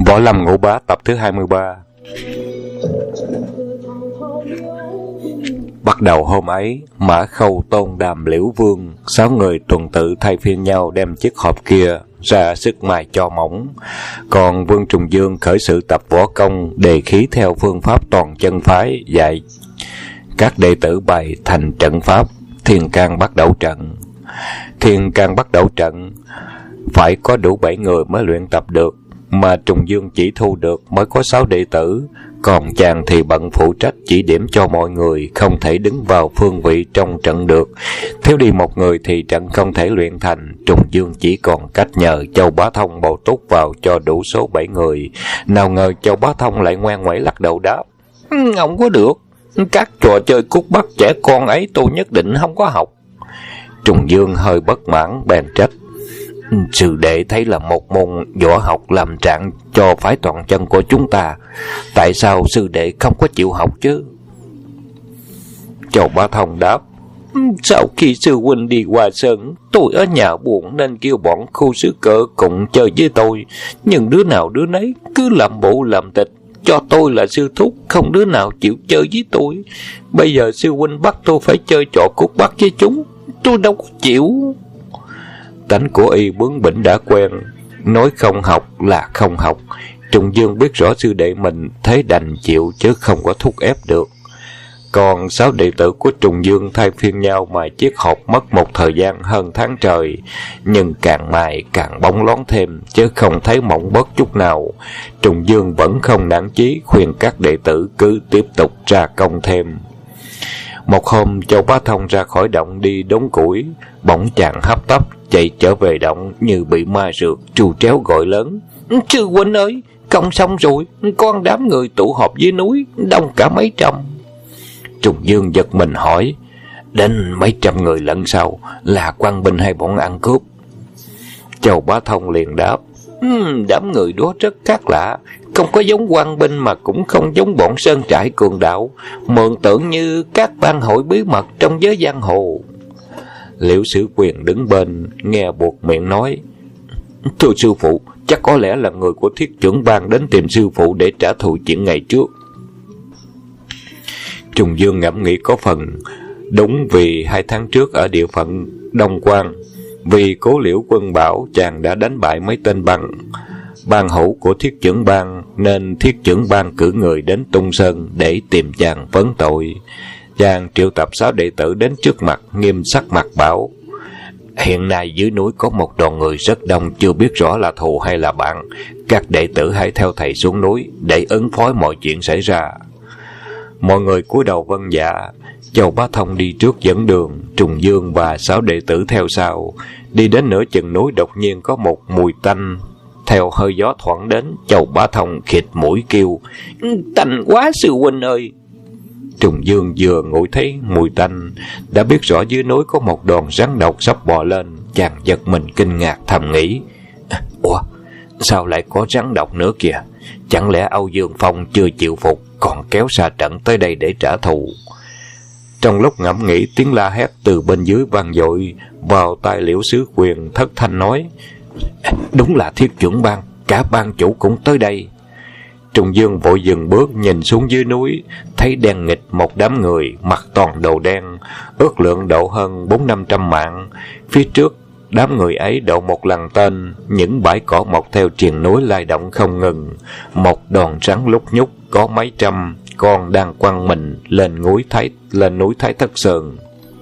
Võ Lâm Ngũ Bá tập thứ 23. Bắt đầu hôm ấy, Mã Khâu, Tôn Đàm, Liễu Vương 6 người tuần tự thay phiên nhau đem chiếc hộp kia ra sức mài cho mỏng. Còn Vương Trùng Dương khởi sự tập võ công, đề khí theo phương pháp toàn chân phái, dạy các đệ tử bày thành trận pháp Thiên Can Bắt Đầu Trận. Thiên Can Bắt Đầu Trận phải có đủ 7 người mới luyện tập được, mà Trùng Dương chỉ thu được mới có 6 đệ tử, còn chàng thì bận phụ trách chỉ điểm cho mọi người, không thể đứng vào phương vị trong trận được. Thiếu đi một người thì trận không thể luyện thành. Trùng Dương chỉ còn cách nhờ Châu Bá Thông bổ túc vào cho đủ số 7 người. Nào ngờ Châu Bá Thông lại ngoan ngoãy lắc đầu đáp: "Không có được, các trò chơi cút bắt trẻ con ấy tôi nhất định không có học." Trùng Dương hơi bất mãn bèn trách: "Sư đệ thấy là một môn võ học làm trạng cho phái toàn chân của chúng ta, tại sao sư đệ không có chịu học chứ?" Châu Bá Thông đáp: "Sau khi sư huynh đi qua sơn, tôi ở nhà buồn nên kêu bọn khu sư cỡ cùng chơi với tôi, nhưng đứa nào đứa nấy cứ làm bộ làm tịch, cho tôi là sư thúc, không đứa nào chịu chơi với tôi. Bây giờ sư huynh bắt tôi phải chơi trò cút bắt với chúng, tôi đâu có chịu." Tánh của y bướng bỉnh đã quen, nói không học là không học. Trùng Dương biết rõ sư đệ mình, thế đành chịu chứ không có thúc ép được. Còn 6 đệ tử của Trùng Dương thay phiên nhau mài chiếc hộp mất một thời gian hơn tháng trời, nhưng càng mài càng bóng loáng thêm, chứ không thấy mỏng bớt chút nào. Trùng Dương vẫn không nản chí, khuyên các đệ tử cứ tiếp tục ra công thêm. Một hôm, Châu Bá Thông ra khỏi động đi đốn củi, bỗng chàng hấp tấp chạy trở về động như bị ma rượt, trù tréo gọi lớn: "Sư huynh ơi, công xong rồi, con đám người tụ họp dưới núi, đông cả mấy trăm." Trùng Dương giật mình hỏi: "Đến mấy trăm người lận sao? Là quan binh hay bọn ăn cướp?" Châu Bá Thông liền đáp: "Đám người đó rất khác lạ, không có giống quan binh mà cũng không giống bọn sơn trại cường đạo, mường tượng như các bang hội bí mật trong giới giang hồ." Liễu Sử Quyền đứng bên nghe buộc miệng nói: "Thưa sư phụ, chắc có lẽ là người của Thiết Trưởng Bang đến tìm sư phụ để trả thù chuyện ngày trước." Trùng Dương ngẫm nghĩ có phần đúng, vì 2 tháng trước ở địa phận Đông Quan, vì Cố Liễu Quân bảo chàng đã đánh bại mấy tên bang hữu của Thiết Trưởng Bang, nên Thiết Trưởng Bang cử người đến Tung Sơn để tìm chàng vấn tội. Chàng triệu tập 6 đệ tử đến trước mặt, nghiêm sắc mặt bảo: "Hiện nay dưới núi có một đoàn người rất đông, chưa biết rõ là thù hay là bạn. Các đệ tử hãy theo thầy xuống núi để ứng phó mọi chuyện xảy ra." Mọi người cúi đầu vâng dạ. Châu Bá Thông đi trước dẫn đường, Trùng Dương và 6 đệ tử theo sau. Đi đến nửa chừng núi, đột nhiên có một mùi tanh theo hơi gió thoảng đến. Châu Bá Thông khịt mũi kêu: "Tanh quá sư huynh ơi!" Trùng Dương vừa ngửi thấy mùi tanh đã biết rõ dưới núi có một đoàn rắn độc sắp bò lên. Chàng giật mình kinh ngạc thầm nghĩ: "Ủa, sao lại có rắn độc nữa kìa? Chẳng lẽ Âu Dương Phong chưa chịu phục, còn kéo xa trận tới đây để trả thù?" Trong lúc ngẫm nghĩ, tiếng la hét từ bên dưới vang dội vào tai Liễu Sử Quyền, thất thanh nói: "Đúng là Thiết Trưởng Bang, cả bang chủ cũng tới đây." Trùng Dương vội dừng bước nhìn xuống dưới núi, thấy đen nghịt một đám người mặc toàn đồ đen, ước lượng độ hơn 400-500 mạng. Phía trước đám người ấy độ một lằn tên, những bãi cỏ mọc theo triền núi lay động không ngừng. Một đoàn rắn lúc nhúc có mấy trăm con đang quăng mình lên núi Thái Thất Sơn.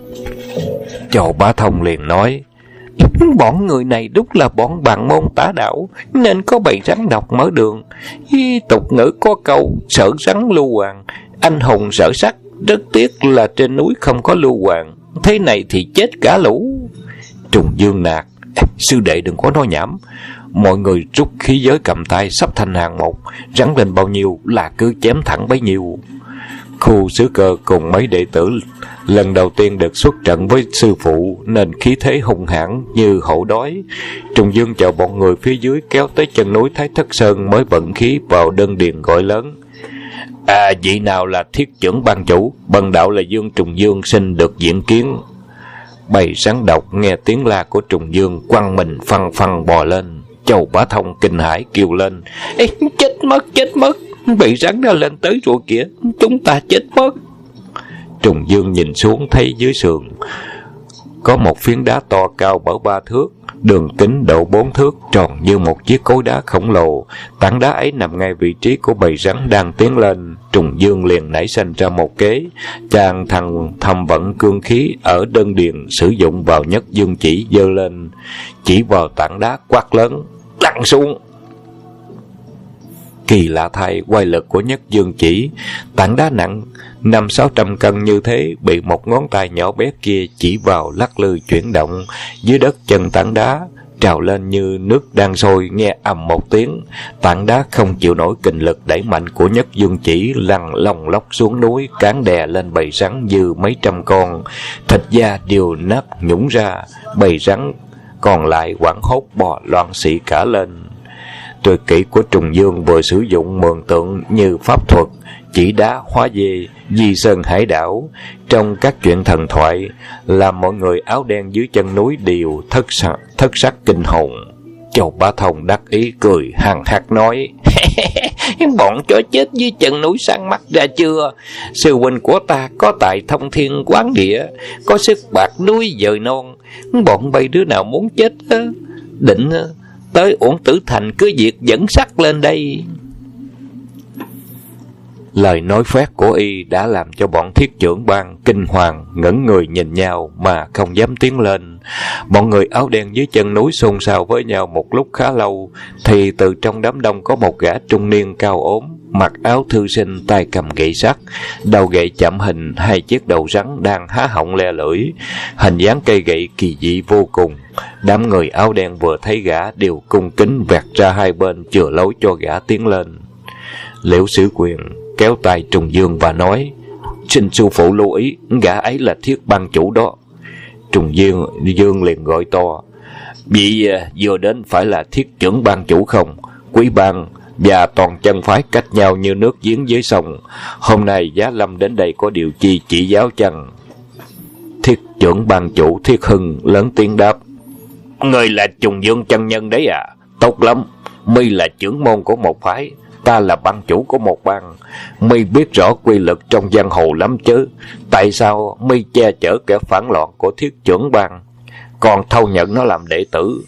Châu Bá Thông liền nói: "Bọn người này đúng là bọn bạn môn tả đạo, nên có bầy rắn độc mở đường. Tục ngữ có câu sợ rắn lưu hoàng, anh hùng sợ sắt, rất tiếc là trên núi không có lưu hoàng, thế này thì chết cả lũ." Trùng Dương nạt: "Sư đệ đừng có nói nhảm." Mọi người rút khí giới cầm tay sắp thành hàng một, rắn lên bao nhiêu là cứ chém thẳng bấy nhiêu. Khu Sứ Cơ cùng mấy đệ tử lần đầu tiên được xuất trận với sư phụ nên khí thế hung hãn như hổ đói. Trùng Dương chờ bọn người phía dưới kéo tới chân núi Thái Thất Sơn mới vận khí vào đơn điền gọi lớn: "Vị nào là Thiết Trưởng Bang chủ? Bần đạo là Dương Trùng Dương, xin được diện kiến." Bầy rắn độc nghe tiếng la của Trùng Dương quăng mình phăng phăng bò lên. Châu Bá Thông kinh hãi kêu lên: Ê, chết mất, bị rắn đã lên tới rồi kìa, chúng ta chết mất. Trùng Dương nhìn xuống thấy dưới sườn có một phiến đá to cao bở 3 thước, đường kính độ 4 thước, tròn như một chiếc khối đá khổng lồ. Tảng đá ấy nằm ngay vị trí của bầy rắn đang tiến lên. Trùng Dương liền nảy sinh ra một kế. Chàng thầm vận cương khí ở đơn điền, sử dụng vào Nhất Dương chỉ giơ lên, chỉ vào tảng đá quát lớn: Lăn xuống! Kỳ lạ thay, quay lực của Nhất Dương chỉ, tảng đá nặng 500-600 cân như thế bị một ngón tay nhỏ bé kia chỉ vào lắc lư chuyển động. Dưới đất chân tảng đá trào lên như nước đang sôi, nghe ầm một tiếng. Tảng đá không chịu nổi kình lực đẩy mạnh của Nhất Dương chỉ, lăn lông lóc xuống núi, cán đè lên bầy rắn dư mấy trăm con. Thịt da đều nát nhũng ra, bầy rắn còn lại hoảng hốt bò loạn xị cả lên. Tuyệt kỹ của Trùng Dương vừa sử dụng mường tượng như pháp thuật, chỉ đá hóa dê, di sơn hải đảo. Trong các chuyện thần thoại, làm mọi người áo đen dưới chân núi đều thất sắc kinh hồn. Châu Bá Thông đắc ý cười hằng hắc nói: Bọn chó chết dưới chân núi sáng mắt ra chưa? Sư huynh của ta có tài thông thiên quán địa, có sức bạc núi dời non. Bọn bay đứa nào muốn chết định tới Uổng Tử Thành cứ việc dẫn sắt lên đây. Lời nói phét của y đã làm cho bọn Thiết Trưởng Bang kinh hoàng, ngẩn người nhìn nhau mà không dám tiến lên. Bọn người áo đen dưới chân núi xôn xao với nhau một lúc khá lâu, thì từ trong đám đông có một gã trung niên cao ốm, mặc áo thư sinh, tay cầm gậy sắt, đầu gậy chạm hình 2 chiếc đầu rắn đang há họng le lưỡi, hình dáng cây gậy kỳ dị vô cùng. Đám người áo đen vừa thấy gã đều cung kính vẹt ra hai bên chừa lối cho gã tiến lên. Liễu Sử Quyền kéo tay Trùng Dương và nói: Xin sư phụ lưu ý, gã ấy là Thiết Bang chủ đó. Trùng Dương liền gọi to: Vị vừa đến phải là Thiết Trưởng Bang chủ không? Quý bang và toàn chân phái cách nhau như nước giếng với sông. Hôm nay Giá Lâm đến đây có điều chi chỉ giáo chăng? Thiết Trưởng Bang chủ Thiết Hưng lớn tiếng đáp: Người là Trùng Dương chân nhân đấy à? Tốt lắm, mi là trưởng môn của một phái, ta là bang chủ của một bang. Mi biết rõ quy luật trong giang hồ lắm chứ. Tại sao mi che chở kẻ phản loạn của Thiết Trưởng Bang, còn thâu nhận nó làm đệ tử?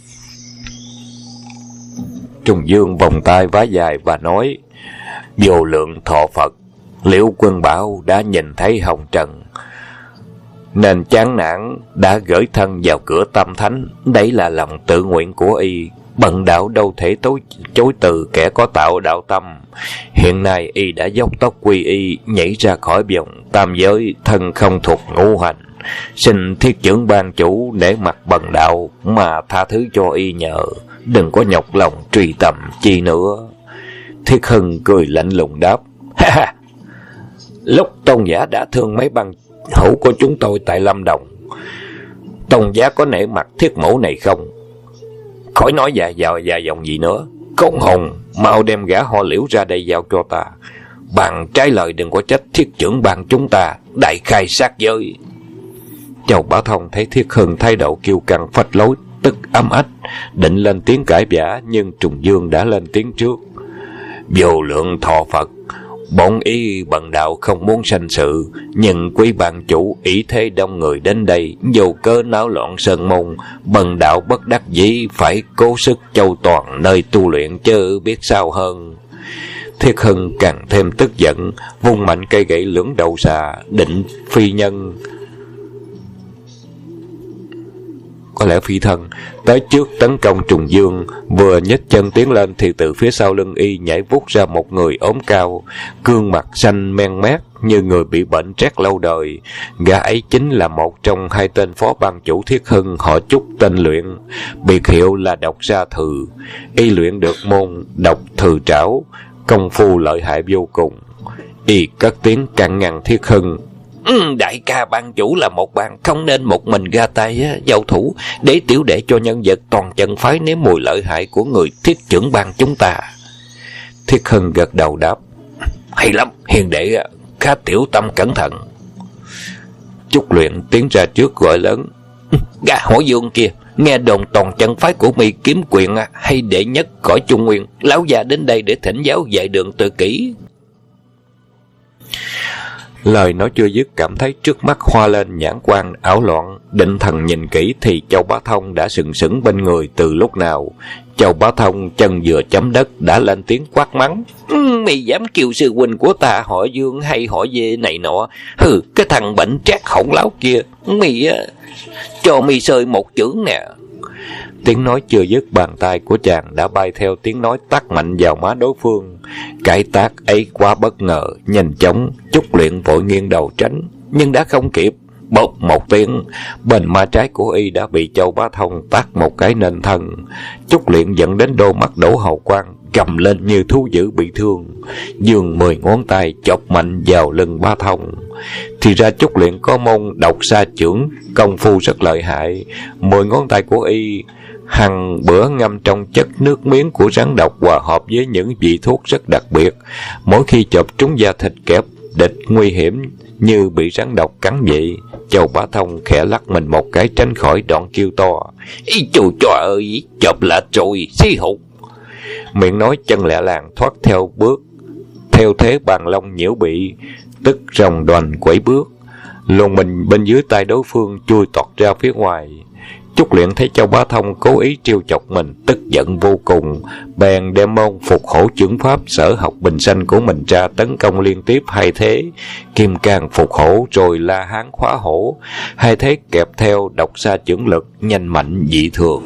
Trùng Dương vòng tay vá dài và nói: Vô lượng thọ Phật, Liễu Quân Bảo đã nhìn thấy hồng trần nên chán nản, đã gửi thân vào cửa Tam Thánh. Đấy là lòng tự nguyện của y. Bần đạo đâu thể chối từ kẻ có tạo đạo tâm. Hiện nay y đã dốc tốc quy y, nhảy ra khỏi vòng tam giới, thân không thuộc ngũ hành. Xin Thiết Trưởng Bang chủ nể mặt bần đạo mà tha thứ cho y nhờ, đừng có nhọc lòng truy tầm chi nữa. Thiết Hưng cười lạnh lùng đáp: Lúc tôn giả đã thương mấy bang hữu của chúng tôi tại Lâm Đồng, tôn giả có nể mặt Thiết mẫu này không? Khỏi nói dài dòng gì nữa. Khốn hồn, mau đem gã họ Liễu ra đây giao cho ta. Bằng trái lời đừng có trách Thiết Trưởng Bang chúng ta đại khai sát giới. Châu Bá Thông thấy Thiết Hưng thái độ kiêu căng phách lối, tức ấm ách, định lên tiếng cãi vã, nhưng Trùng Dương đã lên tiếng trước: Vô lượng thọ Phật, bổn ý bần đạo không muốn sanh sự, nhưng quý bang chủ ý thế đông người đến đây, vô cớ náo loạn sơn môn, bần đạo bất đắc dĩ phải cố sức châu toàn nơi tu luyện chứ biết sao hơn. Thiết Hưng càng thêm tức giận, vung mạnh cây gậy lưỡng đầu xà, định phi nhân, có lẽ phi thân, tới trước tấn công Trùng Dương. Vừa nhấc chân tiến lên thì từ phía sau lưng y nhảy vút ra một người ốm cao, gương mặt xanh men mét như người bị bệnh trét lâu đời. Gã ấy chính là một trong 2 tên phó ban chủ Thiết Hưng, họ Trúc tên luyện, biệt hiệu là Độc Gia Thừ. Y luyện được môn Độc Thừ Trảo, công phu lợi hại vô cùng. Y cất tiếng cản ngăn Thiết Hưng: Đại ca ban chủ là một bang, không nên một mình ra tay giao thủ, để tiểu đệ cho nhân vật toàn chân phái nếm mùi lợi hại của người Thiết Trưởng Bang chúng ta. Thiết Hưng gật đầu đáp: Hay lắm, hiền đệ khá tiểu tâm cẩn thận. Trúc Luyện tiến ra trước gọi lớn: Gã Hổ Dương kia, Nghe đồn toàn chân phái của mi kiếm quyền hay đệ nhất cõi Trung Nguyên. Lão già đến đây để thỉnh giáo dạy đường tự kỷ. Lời nói chưa dứt, cảm thấy trước mắt hoa lên nhãn quan ảo loạn, định thần nhìn kỹ thì Châu Bá Thông đã sừng sững bên người từ lúc nào. Châu Bá Thông chân vừa chấm đất đã lên tiếng quát mắng: Mày dám kêu sư huynh của ta họ Dương hay họ Dê này nọ? Hừ, cái thằng bệnh trác khổng láo kia, mày cho mày sơi một chưởng nè. Tiếng nói chưa dứt, bàn tay của chàng đã bay theo tiếng nói tát mạnh vào má đối phương. Cái tát ấy quá bất ngờ, nhanh chóng, Chúc Luyện vội nghiêng đầu tránh, nhưng đã không kịp. Bốp một tiếng, bên má trái của y đã bị Châu Bá Thông tát một cái nền thân. Chúc Luyện dẫn đến đôi mắt đổ hào quang, gầm lên như thú dữ bị thương, giương 10 ngón tay chọc mạnh vào lưng Bá Thông. Thì ra Chúc Luyện có môn độc sa chưởng, công phu rất lợi hại. 10 ngón tay của y hằng bữa ngâm trong chất nước miếng của rắn độc hòa hợp với những vị thuốc rất đặc biệt. Mỗi khi chộp trúng da thịt kẻ địch nguy hiểm như bị rắn độc cắn vậy, Châu Bá Thông khẽ lắc mình một cái tránh khỏi, đoạn kêu to: Ý chù cho ơi, chộp lạ rồi, xí hụt. Miệng nói chân lẹ làng thoát theo bước, theo thế bàn long nhiễu bị, tức rồng đoành quẩy bước, luồn mình bên dưới tay đối phương chui tọt ra phía ngoài. Chúc Luyện thấy Châu Bá Thông cố ý trêu chọc mình, tức giận vô cùng, bèn đem môn phục hổ chưởng pháp sở học bình sanh của mình ra tấn công liên tiếp 2 thế: kim cang phục hổ rồi la hán khóa hổ. 2 thế kẹp theo độc sa chưởng lực nhanh mạnh dị thường.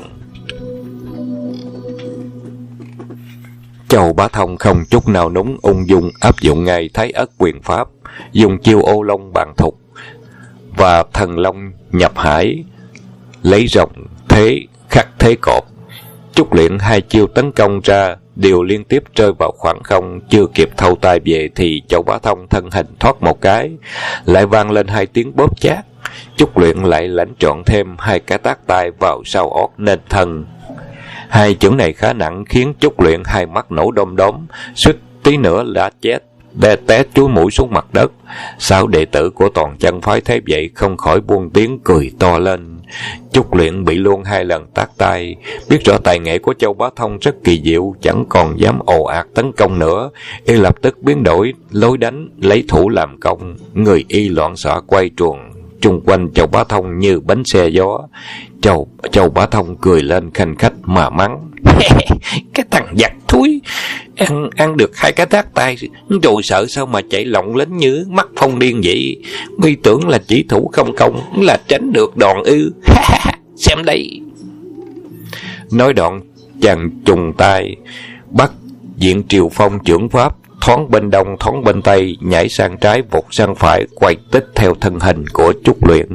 Châu Bá Thông không chút nào núng, ung dung áp dụng ngay Thái Ất quyền pháp, dùng chiêu ô long bàn thục và thần long nhập hải, lấy rồng thế khắc thế cột. Chúc Luyện 2 chiêu tấn công ra đều liên tiếp rơi vào khoảng không, chưa kịp thâu tay về thì Châu Bá Thông thân hình thoát một cái, lại vang lên 2 tiếng bóp chát. Chúc Luyện lại lãnh trọn thêm 2 cái tát tay vào sau ót nên thân. 2 chưởng này khá nặng, khiến Chúc Luyện 2 mắt nổ đom đóm, suýt tí nữa đã chết té chuối mũi xuống mặt đất. 6 đệ tử của toàn chân phái thấy vậy không khỏi buông tiếng cười to lên. Chúc Luyện bị luôn 2 lần tát tay, biết rõ tài nghệ của Châu Bá Thông rất kỳ diệu, chẳng còn dám ồ ạt tấn công nữa. Y lập tức biến đổi lối đánh, lấy thủ làm công. Người y loạn xạ quay truồng chung quanh Châu Bá Thông như bánh xe gió. Châu Bá Thông cười lên khanh khách mà mắng: Cái thằng giặc thúi, ăn được 2 cái tát tay rồi sợ sao mà chạy lộng lánh như mắt phong điên vậy? Ngươi tưởng là chỉ thủ không công là tránh được đòn ư? Xem đây. Nói đoạn chàng trùng tay bắt diện triều phong chưởng pháp, thoáng bên đông thoáng bên tây, nhảy sang trái vụt sang phải, quay tích theo thân hình của Chúc Luyện.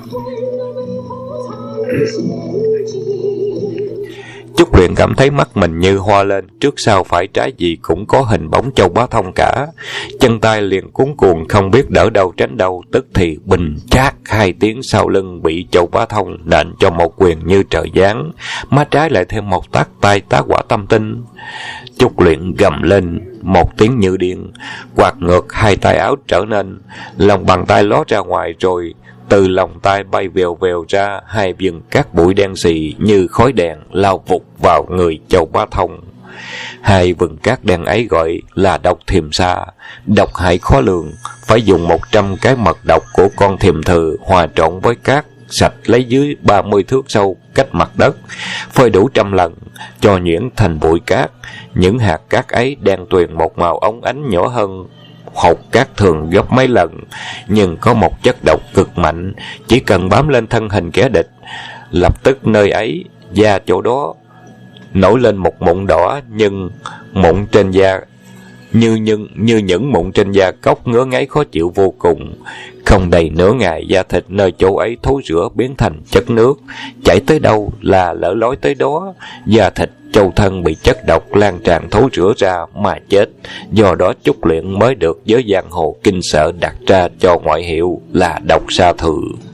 Chúc Luyện cảm thấy mắt mình như hoa lên, trước sau phải trái gì cũng có hình bóng Châu Bá Thông cả. Chân tay liền cuống cuồng, không biết đỡ đâu tránh đâu, tức thì bình chát 2 tiếng, sau lưng bị Châu Bá Thông nện cho một quyền như trời giáng, má trái lại thêm một tát tay tá quả tâm tinh. Chúc Luyện gầm lên một tiếng như điên, quạt ngược 2 tay áo trở nên, lòng bàn tay ló ra ngoài, rồi từ lòng tay bay vèo vèo ra 2 viên cát bụi đen xì như khói đèn lao vụt vào người Châu Bá Thông. 2 vừng cát đen ấy gọi là độc thiềm sa, độc hại khó lường, phải dùng 100 cái mật độc của con thiềm thừ hòa trộn với cát sạch lấy dưới 30 thước sâu cách mặt đất, phơi đủ 100 lần cho nhuyễn thành bụi cát. Những hạt cát ấy đen tuyền một màu óng ánh, nhỏ hơn hột cát thường gấp mấy lần, nhưng có một chất độc cực mạnh, chỉ cần bám lên thân hình kẻ địch, lập tức nơi ấy da chỗ đó nổi lên một mụn đỏ, nhưng mụn trên da như những mụn trên da cóc, ngứa ngáy khó chịu vô cùng. Không đầy nửa ngày, da thịt nơi chỗ ấy thối rữa biến thành chất nước, chảy tới đâu là lở lối tới đó. Da thịt châu thân bị chất độc lan tràn thối rữa ra mà chết. Do đó Chúc Luyện mới được giới giang hồ kinh sợ đặt ra cho ngoại hiệu là độc sa thừ.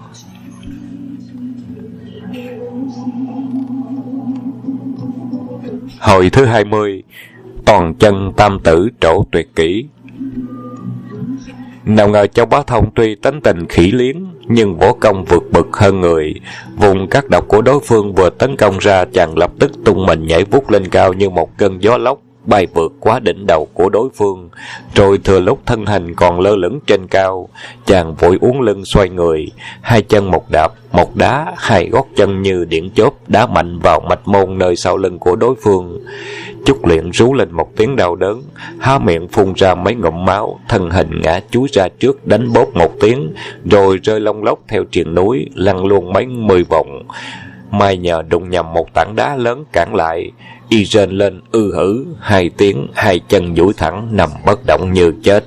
Hồi thứ 20, toàn chân tam tử trổ tuyệt kỹ. Nào ngờ Châu Bá Thông tuy tánh tình khỉ liếng, nhưng võ công vượt bậc hơn người. Vùng các độc của đối phương vừa tấn công ra, chàng lập tức tung mình nhảy vút lên cao như một cơn gió lốc, bay vượt quá đỉnh đầu của đối phương. Rồi thừa lúc thân hình còn lơ lửng trên cao, chàng vội uốn lưng xoay người, hai chân một đạp một đá, hai gót chân như điện chớp đá mạnh vào mạch môn nơi sau lưng của đối phương. Chúc Luyện rú lên một tiếng đau đớn, há miệng phun ra mấy ngụm máu, thân hình ngã chúi ra trước, đánh bốp một tiếng, rồi rơi lông lốc theo triền núi, lăn luôn mấy 10 vòng. May nhờ đụng nhầm một tảng đá lớn cản lại, y rên lên hử hai tiếng, hai chân duỗi thẳng nằm bất động như chết.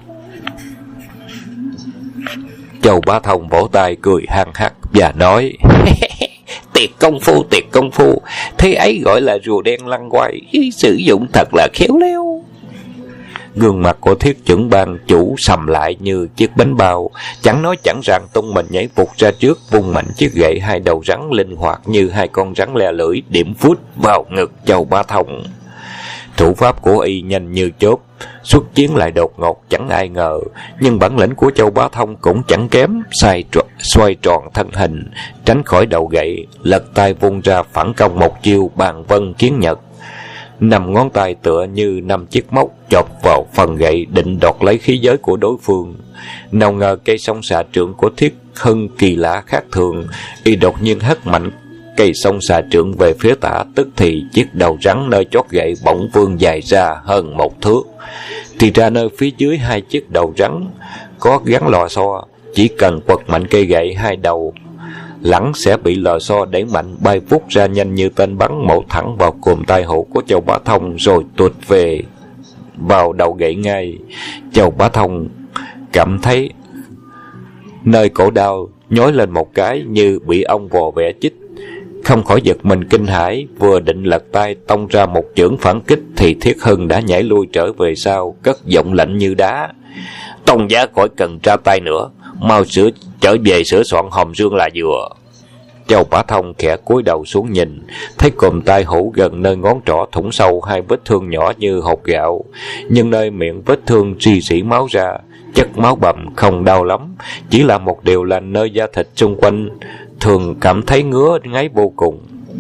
Châu Bá Thông vỗ tay cười hăng hắc và nói: Tuyệt công phu, thế ấy gọi là rùa đen lăn quay, sử dụng thật là khéo léo. Gương mặt của Thiết Chưởng Ban chủ sầm lại như chiếc bánh bao, chẳng nói chẳng rằng tung mình nhảy vụt ra trước, vung mạnh chiếc gậy hai đầu rắn linh hoạt như hai con rắn le lưỡi, điểm phút vào ngực Châu Bá Thông. Thủ pháp của y nhanh như chớp, xuất chiến lại đột ngột chẳng ai ngờ, nhưng bản lĩnh của Châu Bá Thông cũng chẳng kém, xoay tròn thân hình, tránh khỏi đầu gậy, lật tay vung ra phản công một chiêu bàn vân kiến nhật. 5 ngón tay tựa như 5 chiếc móc chộp vào phần gậy định đoạt lấy khí giới của đối phương. Nào ngờ cây song xà trượng của Thiết Hưng kỳ lạ khác thường, y đột nhiên hất mạnh cây song xà trượng về phía tả, tức thì chiếc đầu rắn nơi chót gậy bỗng vươn dài ra hơn 1 thước. Thì ra nơi phía dưới hai chiếc đầu rắn có gắn lò xo, chỉ cần quật mạnh cây gậy hai đầu lẳng sẽ bị lò xo đẩy mạnh bay vút ra nhanh như tên bắn, mổ thẳng vào cùm tai hổ của Châu Bá Thông rồi tuột về vào đầu gậy ngay. Châu Bá Thông cảm thấy nơi cổ đau nhói lên một cái như bị ông vò vẽ chích, không khỏi giật mình kinh hãi, vừa định lật tay tông ra một chưởng phản kích thì Thiết Hưng đã nhảy lui trở về sau, cất giọng lạnh như đá: Tông giá khỏi cần ra tay nữa, mau trở về sửa soạn hòm dương là vừa. Châu Bá Thông khẽ cúi đầu xuống nhìn, thấy cùm tai hổ gần nơi ngón trỏ thủng sâu hai vết thương nhỏ như hột gạo, nhưng nơi miệng vết thương rỉ rỉ máu ra, chất máu bầm không đau lắm, chỉ là một điều là nơi da thịt xung quanh thường cảm thấy ngứa ngáy vô cùng.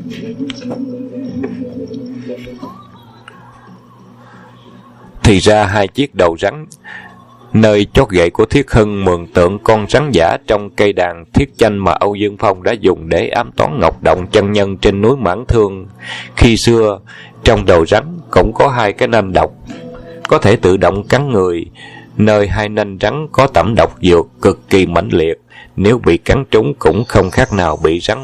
Thì ra hai chiếc đầu rắn nơi chót gậy của Thiết Hưng mường tượng con rắn giả trong cây đàn thiết chanh mà Âu Dương Phong đã dùng để ám toán Ngọc Động chân nhân trên núi Mãn Thương. Khi xưa, trong đầu rắn cũng có hai cái nanh độc, có thể tự động cắn người. Nơi hai nanh rắn có tẩm độc dược cực kỳ mãnh liệt, nếu bị cắn trúng cũng không khác nào bị rắn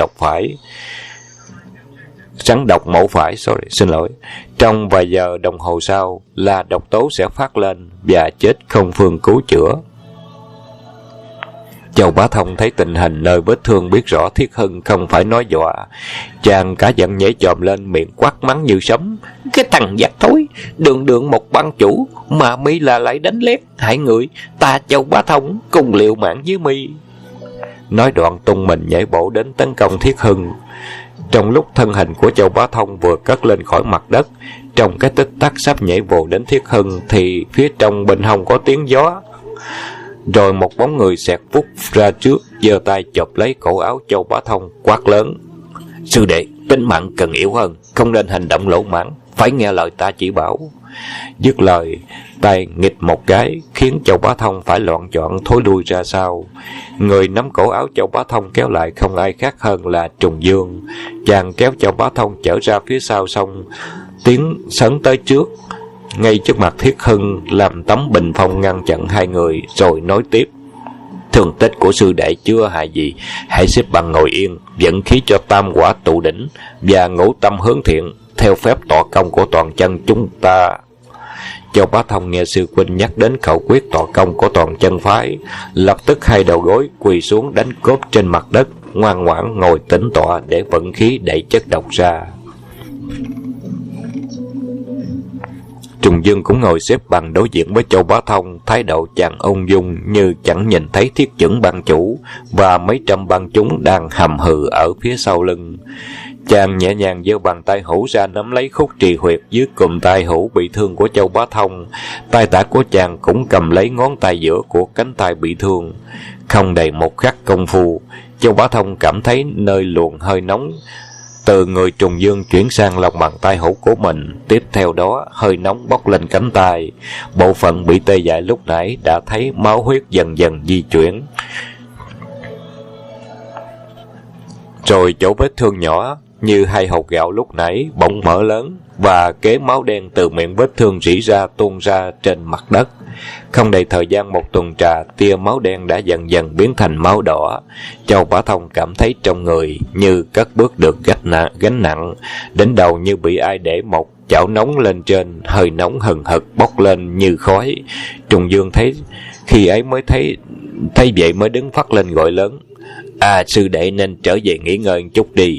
độc mổ phải. Trong vài giờ đồng hồ sau là độc tố sẽ phát lên và chết không phương cứu chữa. Châu Bá Thông thấy tình hình nơi vết thương, biết rõ Thiết Hưng không phải nói dọa, chàng cả giận nhảy chồm lên, miệng quát mắng như sấm: Cái thằng giặc thối, đường đường một ban chủ mà mi là lại đánh lét hại người, ta Châu Bá Thông cùng liều mạng với mi. Nói đoạn tung mình nhảy bộ đến tấn công Thiết Hưng. Trong lúc thân hình của Châu Bá Thông vừa cất lên khỏi mặt đất, trong cái tích tắc sắp nhảy vồ đến Thiết Hưng, thì phía trong bên hông có tiếng gió, rồi một bóng người xẹt vút ra trước, giơ tay chộp lấy cổ áo Châu Bá Thông, quát lớn: Sư đệ, tính mạng cần yếu hơn, không nên hành động lỗ mãng, phải nghe lời ta chỉ bảo. Dứt lời, tay nghịch một cái khiến Châu Bá Thông phải loạn choạng thối lui ra sau. Người nắm cổ áo Châu Bá Thông kéo lại không ai khác hơn là Trùng Dương. Chàng kéo Châu Bá Thông trở ra phía sau, xong tiến sấn tới trước, ngay trước mặt Thiết Hưng, làm tấm bình phong ngăn chặn hai người, rồi nói tiếp: Thương tích của sư đệ chưa hại gì, hãy xếp bằng ngồi yên, dẫn khí cho tam quả tụ đỉnh và ngũ tâm hướng thiện, theo phép tọa công của toàn chân chúng ta. Châu Bá Thông nghe sư huynh nhắc đến khẩu quyết tọa công của toàn chân phái, lập tức hai đầu gối quỳ xuống đánh cốp trên mặt đất, ngoan ngoãn ngồi tĩnh tọa để vận khí đẩy chất độc ra. Trùng Dương cũng ngồi xếp bằng đối diện với Châu Bá Thông, thái độ chàng ung dung như chẳng nhìn thấy Thiết Chưởng ban chủ và mấy trăm bang chúng đang hầm hừ ở phía sau lưng. Chàng nhẹ nhàng giơ bàn tay hữu ra nắm lấy khúc trì huyệt dưới cụm tay hữu bị thương của Châu Bá Thông. Tay tả của chàng cũng cầm lấy ngón tay giữa của cánh tay bị thương. Không đầy một khắc công phu, Châu Bá Thông cảm thấy nơi luồng hơi nóng từ người Trùng Dương chuyển sang lòng bàn tay hữu của mình. Tiếp theo đó, hơi nóng bốc lên cánh tay. Bộ phận bị tê dại lúc nãy đã thấy máu huyết dần dần di chuyển. Rồi chỗ vết thương nhỏ như hai hột gạo lúc nãy bỗng mở lớn, và kế máu đen từ miệng vết thương rỉ ra tuôn ra trên mặt đất. Không đầy thời gian một tuần trà, tia máu đen đã dần dần biến thành máu đỏ. Châu Bá Thông cảm thấy trong người như cất bước được gánh nặng, đến đầu như bị ai để một chảo nóng lên trên, hơi nóng hừng hực bốc lên như khói. Trùng Dương thấy khi ấy mới thấy vậy mới đứng phắt lên gọi lớn: sư đệ nên trở về nghỉ ngơi chút đi.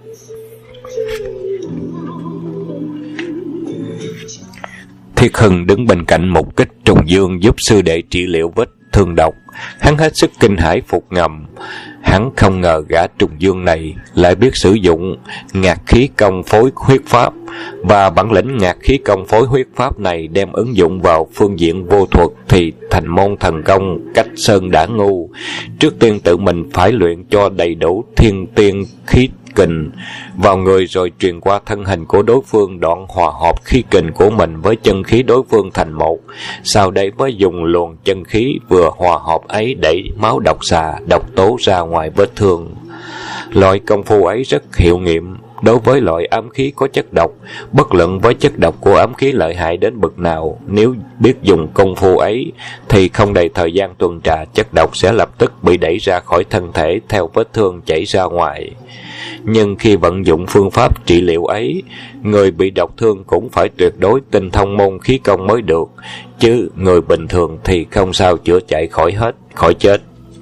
Thiết Hưng đứng bên cạnh mục kích Trùng Dương giúp sư đệ trị liệu vết thương độc. Hắn hết sức kinh hãi phục ngầm. Hắn không ngờ gã Trùng Dương này lại biết sử dụng ngạt khí công phối huyết pháp, và bản lĩnh ngạt khí công phối huyết pháp này đem ứng dụng vào phương diện vô thuật thì thành môn thần công cách sơn đã ngu. Trước tiên tự mình phải luyện cho đầy đủ thiên tiên khí kình vào người, rồi truyền qua thân hình của đối phương, đoạn hòa hợp khí kình của mình với chân khí đối phương thành một. Sau đây mới dùng luồng chân khí vừa hòa hợp ấy đẩy máu độc xà, độc tố ra ngoài vết thương. Loại công phu ấy rất hiệu nghiệm đối với loại ám khí có chất độc. Bất luận với chất độc của ám khí lợi hại đến bậc nào, nếu biết dùng công phu ấy thì không đầy thời gian tuần trà, chất độc sẽ lập tức bị đẩy ra khỏi thân thể theo vết thương chảy ra ngoài. Nhưng khi vận dụng phương pháp trị liệu ấy, người bị độc thương cũng phải tuyệt đối tinh thông môn khí công mới được, chứ người bình thường thì không sao chữa chạy khỏi chết.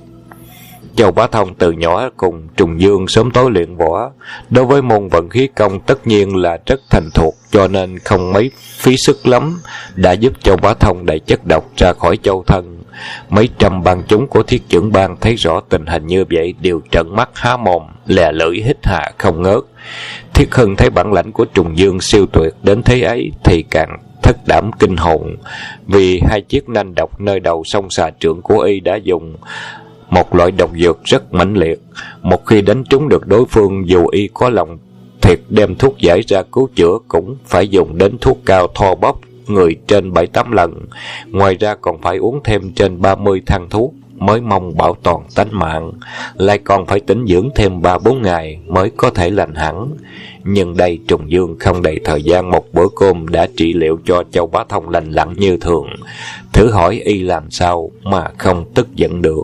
Châu Bá Thông từ nhỏ cùng Trùng Dương sớm tối luyện võ, đối với môn vận khí công tất nhiên là rất thành thuộc, cho nên không mấy phí sức lắm đã giúp Châu Bá Thông đẩy chất độc ra khỏi châu thân. Mấy trăm bang chúng của Thiết Chưởng Bang thấy rõ tình hình như vậy đều trợn mắt há mồm, lè lưỡi hít hà không ngớt. Thiết Hưng thấy bản lãnh của Trùng Dương siêu tuyệt đến thế ấy thì càng thất đảm kinh hồn, vì hai chiếc nanh độc nơi đầu song xà trượng của y đã dùng một loại độc dược rất mãnh liệt. Một khi đánh trúng được đối phương, dù y có lòng thiệt đem thuốc giải ra cứu chữa, cũng phải dùng đến thuốc cao tho bóp người trên 7-8 lần. Ngoài ra còn phải uống thêm trên 30 thang thuốc mới mong bảo toàn tánh mạng, lại còn phải tĩnh dưỡng thêm 3-4 ngày mới có thể lành hẳn. Nhưng đây Trùng Dương không đầy thời gian một bữa cơm đã trị liệu cho Châu Bá Thông lành lặn như thường. Thử hỏi y làm sao mà không tức giận được.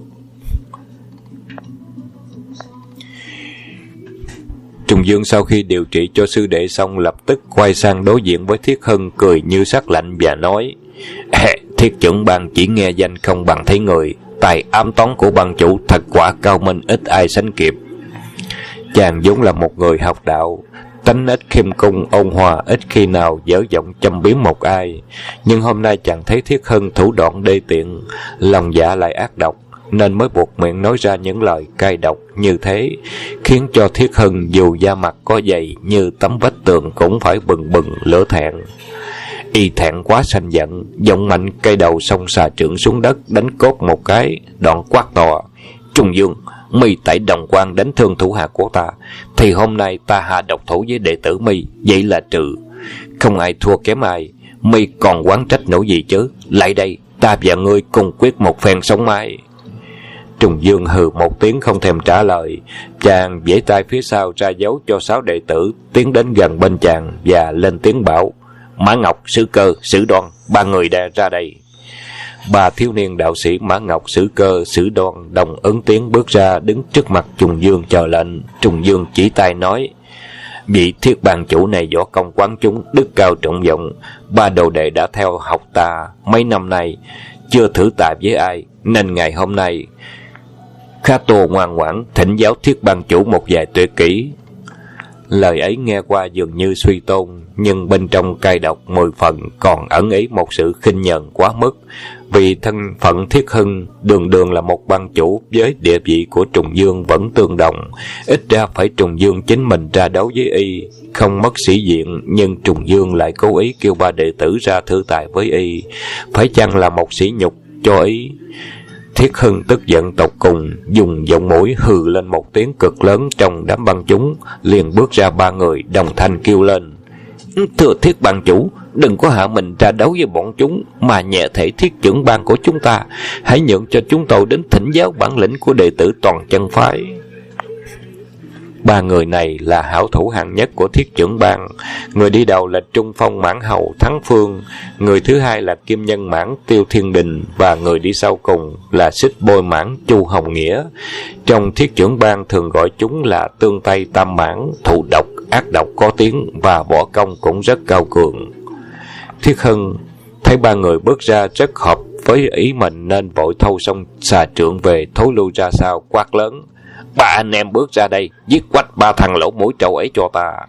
Trùng Dương sau khi điều trị cho sư đệ xong, lập tức quay sang đối diện với Thiết Hưng, cười như sắc lạnh và nói: Thiết Chưởng Bang chỉ nghe danh không bằng thấy người, tài ám toán của bang chủ thật quả cao minh, ít ai sánh kịp. Chàng vốn là một người học đạo, tánh ít khiêm cung ôn hòa, ít khi nào dở giọng châm biếm một ai, nhưng hôm nay chàng thấy Thiết Hưng thủ đoạn đê tiện, lòng dạ lại ác độc, nên mới buộc miệng nói ra những lời cay độc như thế, khiến cho Thiết Hưng dù da mặt có dày như tấm vách tường cũng phải bừng bừng lửa thẹn. Y thẹn quá sanh giận, giọng mạnh cây đầu song xà trượng xuống đất, đánh cốt một cái, đoạn quát to: Trùng Dương, mi tại Đồng Quan đánh thương thủ hạ của ta, thì hôm nay ta hạ độc thủ với đệ tử mi, vậy là trừ. Không ai thua kém ai, mi còn oán trách nổi gì chứ? Lại đây, ta và ngươi cùng quyết một phen sống mái. Trùng Dương hừ một tiếng không thèm trả lời. Chàng vẫy tay phía sau ra dấu cho 6 đệ tử tiến đến gần bên chàng và lên tiếng bảo: Mã Ngọc, Sử Cơ, Sử Đoan, 3 người ra đây. 3 thiếu niên đạo sĩ Mã Ngọc, Sử Cơ, Sử Đoan đồng ứng tiếng bước ra đứng trước mặt Trùng Dương chờ lệnh. Trùng Dương chỉ tay nói: Vị Thiết bang chủ này võ công quán chúng, đức cao trọng vọng, 3 đồ đệ đã theo học ta mấy năm nay, chưa thử tài với ai, nên ngày hôm nay khá tô ngoan ngoãn thỉnh giáo Thiết bang chủ một vài tuyệt kỹ. Lời ấy nghe qua dường như suy tôn, nhưng bên trong cay độc 10 phần, còn ẩn ý một sự khinh nhờn quá mức. Vì thân phận Thiết Hưng đường đường là một bang chủ, với địa vị của Trùng Dương vẫn tương đồng. Ít ra phải Trùng Dương chính mình ra đấu với y, không mất sĩ diện, nhưng Trùng Dương lại cố ý kêu ba đệ tử ra thử tài với y, phải chăng là một sỉ nhục cho ý? Thiết Hưng tức giận tột cùng, dùng giọng mũi hừ lên một tiếng cực lớn trong đám bang chúng, liền bước ra ba người đồng thanh kêu lên: "Thưa Thiết bang chủ, đừng có hạ mình ra đấu với bọn chúng, mà nhẹ thể Thiết trưởng bang của chúng ta, hãy nhượng cho chúng tôi đến thỉnh giáo bản lĩnh của đệ tử Toàn Chân phái." Ba người này là hảo thủ hạng nhất của Thiết trưởng bang. Người đi đầu là Trung Phong Mãn Hầu Thắng Phương, người thứ hai là Kim Nhân Mãn Tiêu Thiên Đình, và người đi sau cùng là Xích Bôi Mãn Chu Hồng Nghĩa. Trong Thiết trưởng bang thường gọi chúng là Tương Tây Tam Mãn, thụ độc, ác độc có tiếng và võ công cũng rất cao cường. Thiết Hưng thấy ba người bước ra rất hợp với ý mình, nên vội thâu xong xà trượng về, thối lui ra sau, quát lớn: "Ba anh em bước ra đây, giết quách ba thằng lỗ mũi trâu ấy cho ta."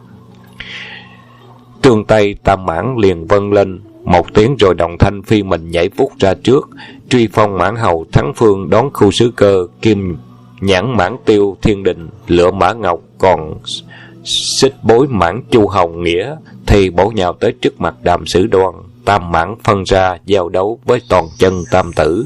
Tương Tây Tam Mãn liền vâng lên một tiếng, rồi đồng thanh phi mình nhảy vút ra trước. Truy Phong Mãn Hầu Thắng Phương đón Khu Sứ Cơ, Kim Nhãn Mãn Tiêu Thiên Đình, Lửa Mã Ngọc, còn Xích Bối Mãn Chu Hồng Nghĩa thì bổ nhào tới trước mặt Đàm Sử Đoan. Tam Mãn phân ra giao đấu với Toàn Chân tam tử.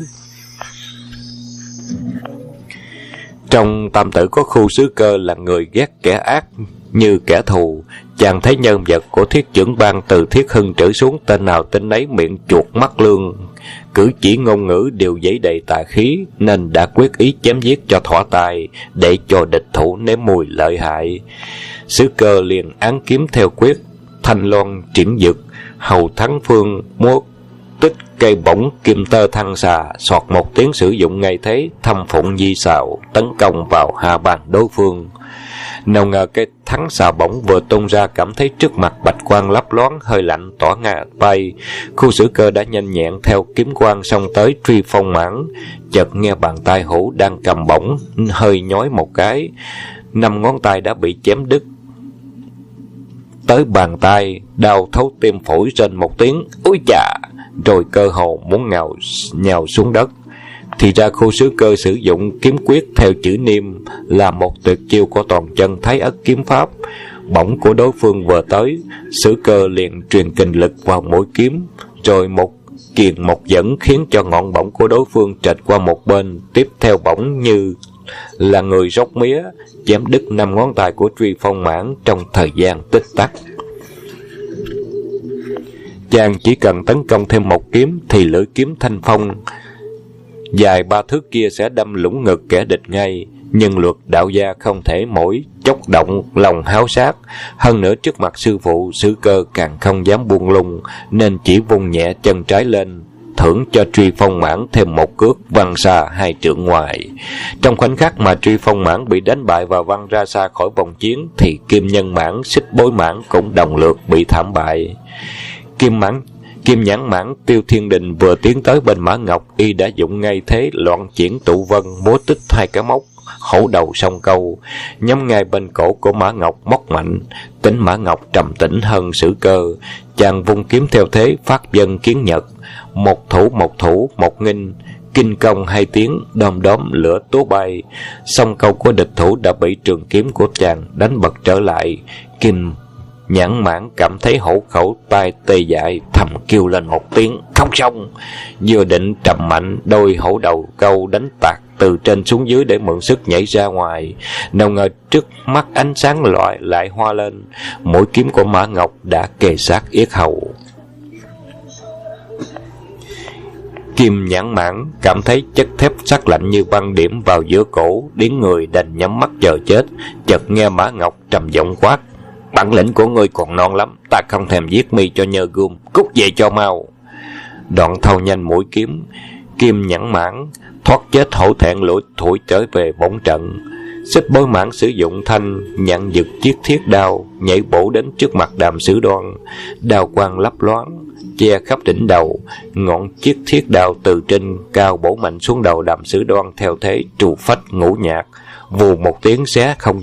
Trong tam tử có Khu Sứ Cơ là người ghét kẻ ác như kẻ thù. Chàng thấy nhân vật của Thiết trưởng bang từ Thiết Hưng trở xuống, tên nào tên ấy miệng chuột mắt lương, cử chỉ ngôn ngữ đều dấy đầy tà khí, nên đã quyết ý chém giết cho thỏa tài, để cho địch thủ nếm mùi lợi hại. Sứ Cơ liền án kiếm theo quyết, thanh loan triển dực, hầu Thắng Phương múa tích cây bổng kim tơ thăng xà, soạt một tiếng sử dụng ngay thế thâm phụng di xào, tấn công vào hạ bàn đối phương. Nào ngờ cái thắng xà bổng vừa tung ra, cảm thấy trước mặt bạch quang lấp loáng, hơi lạnh tỏa ngà bay. Khu Sứ Cơ đã nhanh nhẹn theo kiếm quang xông tới truy Phong Mãn. Chợt nghe bàn tay hữu đang cầm bổng hơi nhói một cái, 5 ngón tay đã bị chém đứt tới bàn tay, đau thấu tim phổi, rên một tiếng ôi chà, rồi cơ hồ muốn nhào xuống đất. Thì ra Khu Sứ Cơ sử dụng kiếm quyết theo chữ niêm, là một tuyệt chiêu của Toàn Chân Thái Ất kiếm pháp. Bổng của đối phương vừa tới, Sứ Cơ liền truyền kình lực vào mũi kiếm, rồi một kiền một dẫn, khiến cho ngọn bổng của đối phương trệch qua một bên. Tiếp theo bổng như là người róc mía, chém đứt 5 ngón tay của Truy Phong Mãn trong thời gian tích tắc. Chàng chỉ cần tấn công thêm một kiếm thì lưỡi kiếm thanh phong dài 3 thước kia sẽ đâm lũng ngực kẻ địch ngay. Nhưng luật đạo gia không thể mỗi chốc động lòng háo sát, hơn nữa trước mặt sư phụ, Sứ Cơ càng không dám buông lung, nên chỉ vung nhẹ chân trái lên, thưởng cho Truy Phong Mãn thêm một cước văng xa 2 trượng ngoài. Trong khoảnh khắc mà Truy Phong Mãn bị đánh bại và văng ra xa khỏi vòng chiến, thì Kim Nhân Mãn, Xích Bối Mãn cũng đồng lượt bị thảm bại. Kim Nhãn Mãn Tiêu Thiên Đình vừa tiến tới bên Mã Ngọc, y đã dụng ngay thế loạn triển tụ vân, múa tích 2 cái móc hổ đầu song câu, nhắm ngay bên cổ của Mã Ngọc móc mạnh. Tính Mã Ngọc trầm tĩnh hơn Sứ Cơ, chàng vung kiếm theo thế phát vân kiến nhật, một thủ một nghinh, kinh công 2 tiếng, đom đóm lửa tố bay. Song câu của địch thủ đã bị trường kiếm của chàng đánh bật trở lại. Kim Nhãn Mãn cảm thấy hổ khẩu tai tê dại, thầm kêu lên một tiếng không xong, vừa định trầm mạnh đôi hổ đầu câu đánh tạc từ trên xuống dưới để mượn sức nhảy ra ngoài, nào ngờ trước mắt ánh sáng loại lại hoa lên, mũi kiếm của Mã Ngọc đã kề sát yết hầu. Kim Nhãn Mãn cảm thấy chất thép sắc lạnh như băng điểm vào giữa cổ, điếng người đành nhắm mắt chờ chết. Chợt nghe Mã Ngọc trầm giọng quát: "Bản lĩnh của ngươi còn non lắm, ta không thèm giết mi cho nhơ gươm, cút về cho mau." Đoạn thâu nhanh mũi kiếm, Kim Nhãn Mãn thoát chết hổ thẹn lủi thủi trở về bổn trận. Xích Bối Mãn sử dụng thanh nhận giật chiếc thiết đao, nhảy bổ đến trước mặt Đàm Sử Đoan. Đao quang lấp loáng che khắp đỉnh đầu, ngọn chiếc thiết đao từ trên cao bổ mạnh xuống đầu Đàm Sử Đoan theo thế trù phách ngũ nhạc, vù một tiếng xé không gian.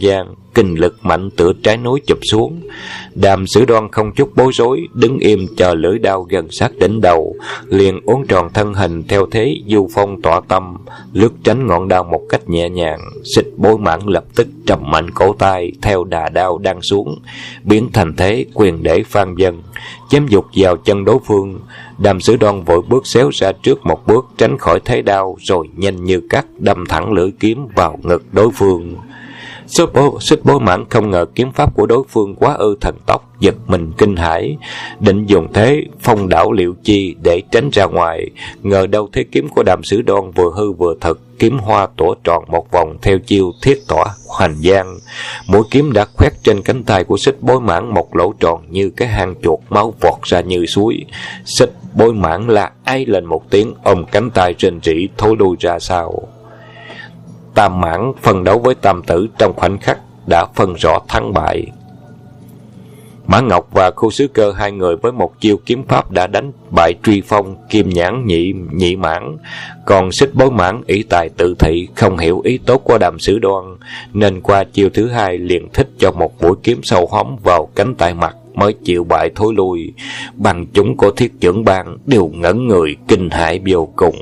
kinh lực mạnh tựa trái núi chụp xuống. Đàm Sử Đoan không chút bối rối, đứng im chờ lưỡi đao gần sát đỉnh đầu, liền uốn tròn thân hình theo thế du phong tỏa tâm, lướt tránh ngọn đao một cách nhẹ nhàng. Xích Bối Mãn lập tức trầm mạnh cổ tay theo đà đao đang xuống, biến thành thế quyền để phan dân, chém dục vào chân đối phương. Đàm Sử Đoan vội bước xéo ra trước một bước, tránh khỏi thế đao, rồi nhanh như cắt đâm thẳng lưỡi kiếm vào ngực đối phương. Xích Bối Mãn không ngờ kiếm pháp của đối phương quá ư thần tốc, giật mình kinh hãi, định dùng thế phong đảo liệu chi để tránh ra ngoài. Ngờ đâu thế kiếm của Đàm Sử Đoan vừa hư vừa thật, kiếm hoa tỏa tròn một vòng theo chiêu thiết tỏa hoành giang. Mũi kiếm đã khoét trên cánh tay của Xích Bối Mãn một lỗ tròn như cái hang chuột, máu vọt ra như suối. Xích Bối Mãn la ai lên một tiếng, ôm cánh tay rên rỉ thối lui ra sau. Tam Mãn phân đấu với Tam Tử trong khoảnh khắc đã phân rõ thắng bại. Mã Ngọc và Khu Sứ Cơ hai người với một chiêu kiếm pháp đã đánh bại Truy Phong, Kim Nhãn, Nhị Mãn. Còn Xích Bối Mãn ỷ tài tự thị, không hiểu ý tốt của Đàm Sử Đoan, nên qua chiêu thứ hai liền thích cho một mũi kiếm sâu hóm vào cánh tay mặt, mới chịu bại thối lui. Bằng chúng của Thiết Chưởng Bang đều ngẩn người kinh hãi vô cùng.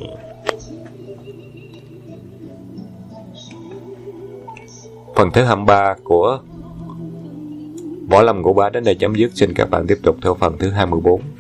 Phần thứ 23 của Võ Lâm Ngũ Bá đến đây chấm dứt. Xin các bạn tiếp tục theo phần thứ 24.